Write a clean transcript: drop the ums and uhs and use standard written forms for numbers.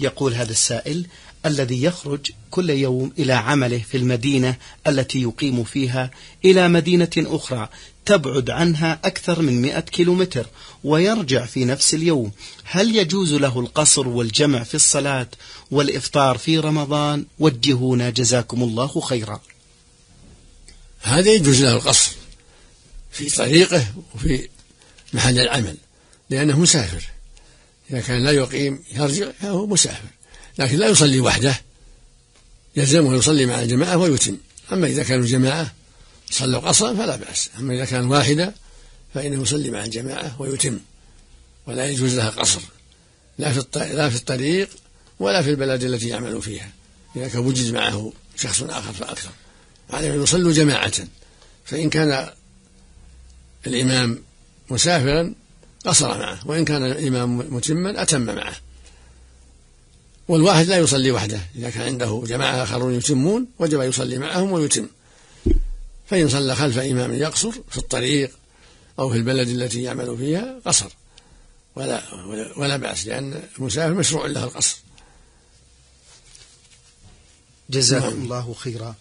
يقول هذا السائل: الذي يخرج كل يوم إلى عمله في المدينة التي يقيم فيها إلى مدينة أخرى تبعد عنها أكثر من 100 كيلومتر ويرجع في نفس اليوم، هل يجوز له القصر والجمع في الصلاة والإفطار في رمضان؟ وجهونا جزاكم الله خيرا. هذا يجوز له القصر في طريقه وفي محل العمل لأنه مسافر، إذا كان لا يقيم يرجع فهو مسافر، لكن لا يصلي وحده، يلزمه يصلي مع الجماعة ويتم. أما إذا كانوا جماعة صلوا قصرا فلا بأس، أما إذا كان واحدة فإنه يصلي مع الجماعة ويتم، ولا يجوز لها قصر لا في الطريق ولا في البلد التي يعمل فيها، إذا كان وجد معه شخص آخر فأكثر، عليه أن يصلوا جماعة. فإن كان الإمام مسافرا قصر معه، وإن كان الإمام متما أتم معه. والواحد لا يصلي وحده، إذا كان عنده جماعة آخرون يتمون وجب يصلي معهم ويتم. فإن صلى خلف إمام يقصر في الطريق أو في البلد التي يعمل فيها قصر ولا بأس، لأن المسافر مشروع له القصر. جزاكم الله خيرا.